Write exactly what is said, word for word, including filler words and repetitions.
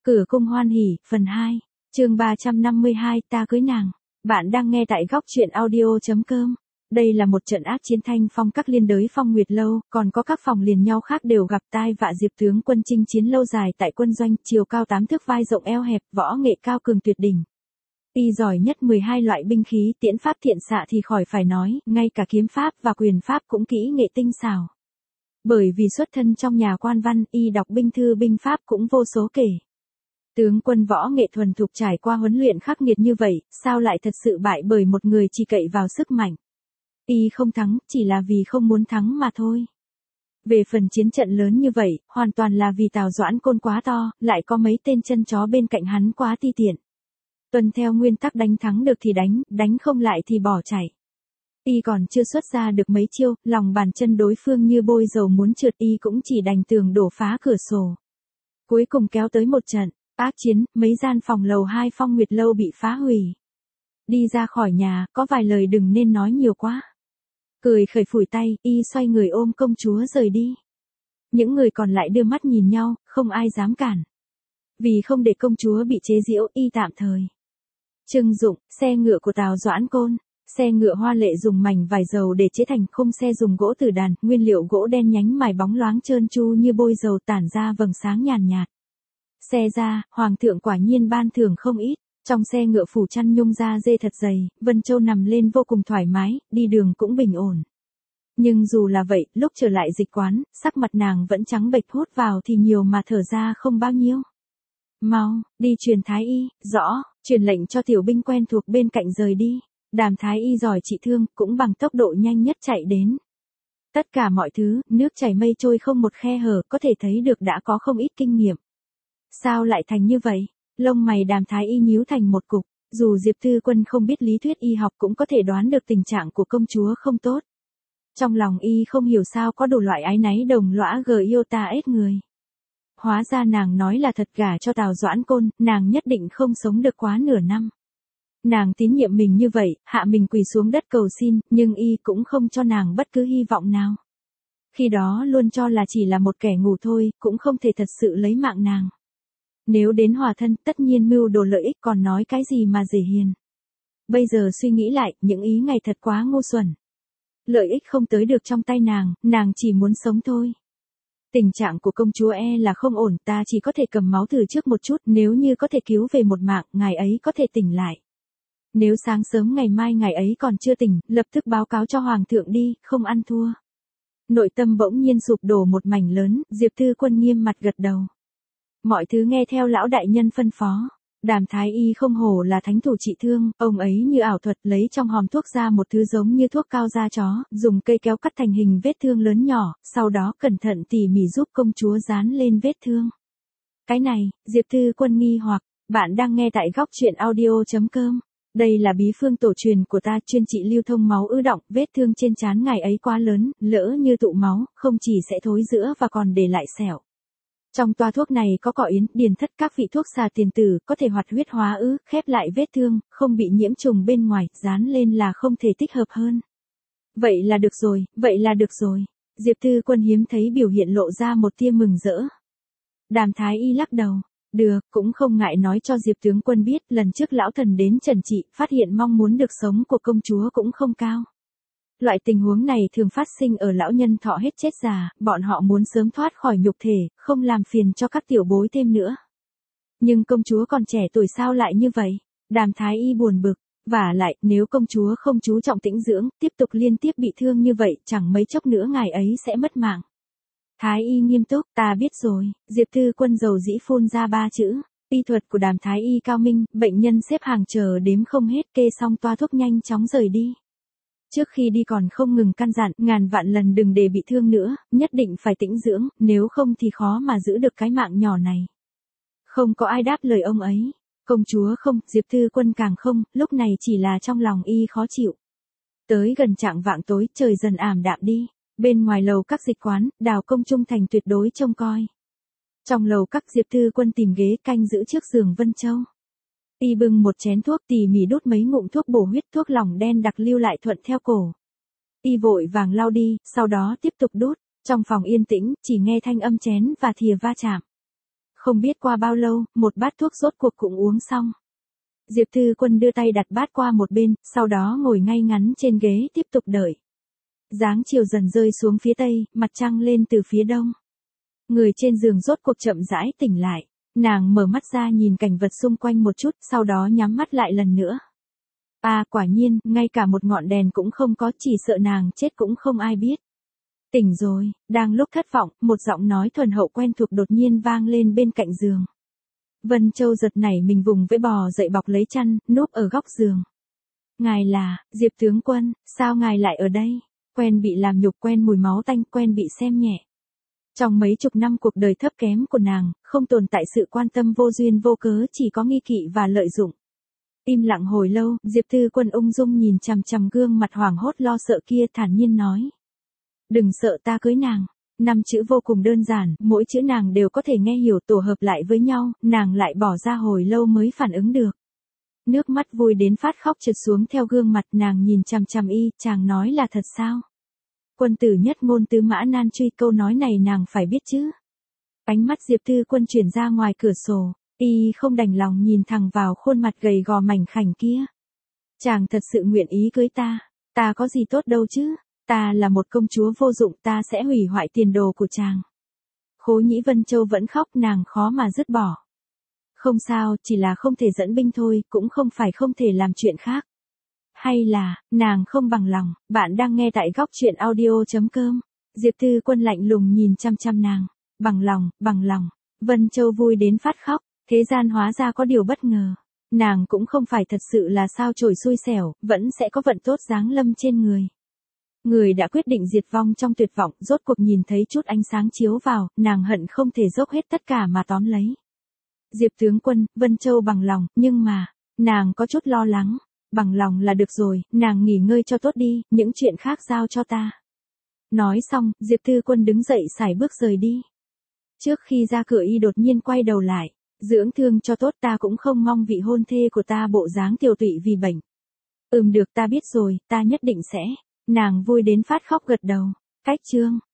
Cửa cung hoan hỉ, phần hai, chương ba trăm năm mươi hai, ta cưới nàng. Bạn đang nghe tại góc truyện audio chấm com. Đây là một trận ác chiến thanh phong các liên đới Phong Nguyệt Lâu, còn có các phòng liền nhau khác đều gặp tai vạ. Diệp tướng quân chinh chiến lâu dài tại quân doanh, chiều cao tám thước, vai rộng eo hẹp, võ nghệ cao cường tuyệt đỉnh. Y giỏi nhất mười hai loại binh khí, tiễn pháp thiện xạ thì khỏi phải nói, ngay cả kiếm pháp và quyền pháp cũng kỹ nghệ tinh xảo. Bởi vì xuất thân trong nhà quan văn, y đọc binh thư binh pháp cũng vô số kể. Tướng quân võ nghệ thuần thục, trải qua huấn luyện khắc nghiệt như vậy, sao lại thật sự bại bởi một người chỉ cậy vào sức mạnh. Y không thắng, chỉ là vì không muốn thắng mà thôi. Về phần chiến trận lớn như vậy, hoàn toàn là vì Tào Doãn Côn quá to, lại có mấy tên chân chó bên cạnh hắn quá ti tiện. Tuân theo nguyên tắc đánh thắng được thì đánh, đánh không lại thì bỏ chạy. Y còn chưa xuất ra được mấy chiêu, lòng bàn chân đối phương như bôi dầu muốn trượt, y cũng chỉ đành tường đổ phá cửa sổ. Cuối cùng kéo tới một trận ác chiến, mấy gian phòng lầu hai Phong Nguyệt Lâu bị phá hủy. Đi ra khỏi nhà, có vài lời đừng nên nói nhiều quá. Cười khởi phủi tay, y xoay người ôm công chúa rời đi. Những người còn lại đưa mắt nhìn nhau, không ai dám cản. Vì không để công chúa bị chế giễu, y tạm thời trưng dụng xe ngựa của Tào Doãn Côn. Xe ngựa hoa lệ dùng mảnh vải dầu để chế thành, khung xe dùng gỗ tử đàn, nguyên liệu gỗ đen nhánh mài bóng loáng trơn tru như bôi dầu, tản ra vầng sáng nhàn nhạt. Xe ra, hoàng thượng quả nhiên ban thưởng không ít. Trong xe ngựa phủ chăn nhung da dê thật dày, Vân Châu nằm lên vô cùng thoải mái, đi đường cũng bình ổn. Nhưng dù là vậy, lúc trở lại dịch quán, sắc mặt nàng vẫn trắng bệch, hút vào thì nhiều mà thở ra không bao nhiêu. Mau, đi truyền thái y, rõ, truyền lệnh cho tiểu binh quen thuộc bên cạnh rời đi. Đàm thái y giỏi trị thương, cũng bằng tốc độ nhanh nhất chạy đến. Tất cả mọi thứ, nước chảy mây trôi không một khe hở, có thể thấy được đã có không ít kinh nghiệm. Sao lại thành như vậy? Lông mày Đàm thái y nhíu thành một cục, dù Diệp Tư Quân không biết lý thuyết y học cũng có thể đoán được tình trạng của công chúa không tốt. Trong lòng y không hiểu sao có đủ loại ái náy đồng lõa gờ yêu ta ết người. Hóa ra nàng nói là thật, gả cho Tào Doãn Côn, nàng nhất định không sống được quá nửa năm. Nàng tín nhiệm mình như vậy, hạ mình quỳ xuống đất cầu xin, nhưng y cũng không cho nàng bất cứ hy vọng nào. Khi đó luôn cho là chỉ là một kẻ ngu thôi, cũng không thể thật sự lấy mạng nàng. Nếu đến hòa thân, tất nhiên mưu đồ lợi ích, còn nói cái gì mà dễ hiền. Bây giờ suy nghĩ lại, những ý ngày thật quá ngu xuẩn. Lợi ích không tới được trong tay nàng, nàng chỉ muốn sống thôi. Tình trạng của công chúa e là không ổn, ta chỉ có thể cầm máu thử trước một chút, nếu như có thể cứu về một mạng, ngài ấy có thể tỉnh lại. Nếu sáng sớm ngày mai ngài ấy còn chưa tỉnh, lập tức báo cáo cho hoàng thượng đi, không ăn thua. Nội tâm bỗng nhiên sụp đổ một mảnh lớn, Diệp Tư Quân nghiêm mặt gật đầu. Mọi thứ nghe theo lão đại nhân phân phó. Đàm thái y không hổ là thánh thủ trị thương, ông ấy như ảo thuật lấy trong hòm thuốc ra một thứ giống như thuốc cao da chó, dùng cây kéo cắt thành hình vết thương lớn nhỏ, sau đó cẩn thận tỉ mỉ giúp công chúa dán lên vết thương. Cái này, Diệp Tư Quân nghi hoặc, bạn đang nghe tại góc truyện audio chấm com. Đây là bí phương tổ truyền của ta, chuyên trị lưu thông máu ứ đọng, vết thương trên trán ngài ấy quá lớn, lỡ như tụ máu, không chỉ sẽ thối rữa và còn để lại sẹo. Trong toa thuốc này có cỏ yến, điền thất, các vị thuốc xà tiền tử, có thể hoạt huyết hóa ứ, khép lại vết thương, không bị nhiễm trùng bên ngoài, dán lên là không thể thích hợp hơn. Vậy là được rồi, vậy là được rồi. Diệp Tư Quân hiếm thấy biểu hiện lộ ra một tia mừng rỡ. Đàm thái y lắc đầu. Được, cũng không ngại nói cho Diệp tướng quân biết, lần trước lão thần đến trần trị, phát hiện mong muốn được sống của công chúa cũng không cao. Loại tình huống này thường phát sinh ở lão nhân thọ hết chết già, bọn họ muốn sớm thoát khỏi nhục thể, không làm phiền cho các tiểu bối thêm nữa. Nhưng công chúa còn trẻ tuổi sao lại như vậy? Đàm thái y buồn bực, vả lại, nếu công chúa không chú trọng tĩnh dưỡng, tiếp tục liên tiếp bị thương như vậy, chẳng mấy chốc nữa ngài ấy sẽ mất mạng. Thái y nghiêm túc, ta biết rồi. Diệp Tư Quân dầu dĩ phun ra ba chữ. Y thuật của Đàm thái y cao minh, bệnh nhân xếp hàng chờ đếm không hết, kê xong toa thuốc nhanh chóng rời đi. Trước khi đi còn không ngừng căn dặn, ngàn vạn lần đừng để bị thương nữa, nhất định phải tĩnh dưỡng, nếu không thì khó mà giữ được cái mạng nhỏ này. Không có ai đáp lời ông ấy. Công chúa không, Diệp Tư Quân càng không, lúc này chỉ là trong lòng y khó chịu. Tới gần chạng vạng tối, trời dần ảm đạm đi. Bên ngoài lầu các dịch quán, Đào Công trung thành tuyệt đối trông coi. Trong lầu các, Diệp Tư Quân tìm ghế canh giữ trước giường Vân Châu. Y bưng một chén thuốc, tỉ mỉ đút mấy ngụm thuốc bổ huyết, thuốc lỏng đen đặc lưu lại thuận theo cổ. Y vội vàng lau đi, sau đó tiếp tục đút. Trong phòng yên tĩnh, chỉ nghe thanh âm chén và thìa va chạm. Không biết qua bao lâu, một bát thuốc rốt cuộc cũng uống xong. Diệp Thư Quân đưa tay đặt bát qua một bên, sau đó ngồi ngay ngắn trên ghế tiếp tục đợi. Dáng chiều dần rơi xuống phía tây, mặt trăng lên từ phía đông. Người trên giường rốt cuộc chậm rãi tỉnh lại. Nàng mở mắt ra nhìn cảnh vật xung quanh một chút, sau đó nhắm mắt lại lần nữa. À, quả nhiên, ngay cả một ngọn đèn cũng không có, chỉ sợ nàng chết cũng không ai biết. Tỉnh rồi, đang lúc thất vọng, một giọng nói thuần hậu quen thuộc đột nhiên vang lên bên cạnh giường. Vân Châu giật nảy mình vùng vẫy bò dậy bọc lấy chăn, núp ở góc giường. Ngài là, Diệp tướng quân, sao ngài lại ở đây? Quen bị làm nhục, quen mùi máu tanh, quen bị xem nhẹ. Trong mấy chục năm cuộc đời thấp kém của nàng, không tồn tại sự quan tâm vô duyên vô cớ, chỉ có nghi kỵ và lợi dụng. Im lặng hồi lâu, Diệp Thư Quân ung dung nhìn chằm chằm gương mặt hoảng hốt lo sợ kia, thản nhiên nói. Đừng sợ, ta cưới nàng. Năm chữ vô cùng đơn giản, mỗi chữ nàng đều có thể nghe hiểu, tổ hợp lại với nhau, nàng lại bỏ ra hồi lâu mới phản ứng được. Nước mắt vui đến phát khóc trượt xuống theo gương mặt, nàng nhìn chằm chằm y, chàng nói là thật sao? Quân tử nhất ngôn tứ mã nan truy, câu nói này nàng phải biết chứ. Ánh mắt Diệp Thư Quân chuyển ra ngoài cửa sổ, y không đành lòng nhìn thẳng vào khuôn mặt gầy gò mảnh khảnh kia. Chàng thật sự nguyện ý cưới ta, ta có gì tốt đâu chứ, ta là một công chúa vô dụng, ta sẽ hủy hoại tiền đồ của chàng. Khố Nhĩ Vân Châu vẫn khóc, nàng khó mà dứt bỏ. Không sao, chỉ là không thể dẫn binh thôi, cũng không phải không thể làm chuyện khác. Hay là, nàng không bằng lòng. Bạn đang nghe tại góc truyện audio chấm com. Diệp Thư Quân lạnh lùng nhìn chăm chăm nàng. Bằng lòng, bằng lòng. Vân Châu vui đến phát khóc. Thế gian hóa ra có điều bất ngờ. Nàng cũng không phải thật sự là sao chổi xui xẻo, vẫn sẽ có vận tốt giáng lâm trên người. Người đã quyết định diệt vong trong tuyệt vọng, rốt cuộc nhìn thấy chút ánh sáng chiếu vào, nàng hận không thể dốc hết tất cả mà tóm lấy. Diệp tướng quân, Vân Châu bằng lòng, nhưng mà, nàng có chút lo lắng. Bằng lòng là được rồi, nàng nghỉ ngơi cho tốt đi, những chuyện khác giao cho ta. Nói xong, Diệp Thư Quân đứng dậy sải bước rời đi. Trước khi ra cửa y đột nhiên quay đầu lại. Dưỡng thương cho tốt, ta cũng không mong vị hôn thê của ta bộ dáng tiều tụy vì bệnh. Ừm được, ta biết rồi, ta nhất định sẽ. Nàng vui đến phát khóc gật đầu. Cách chương.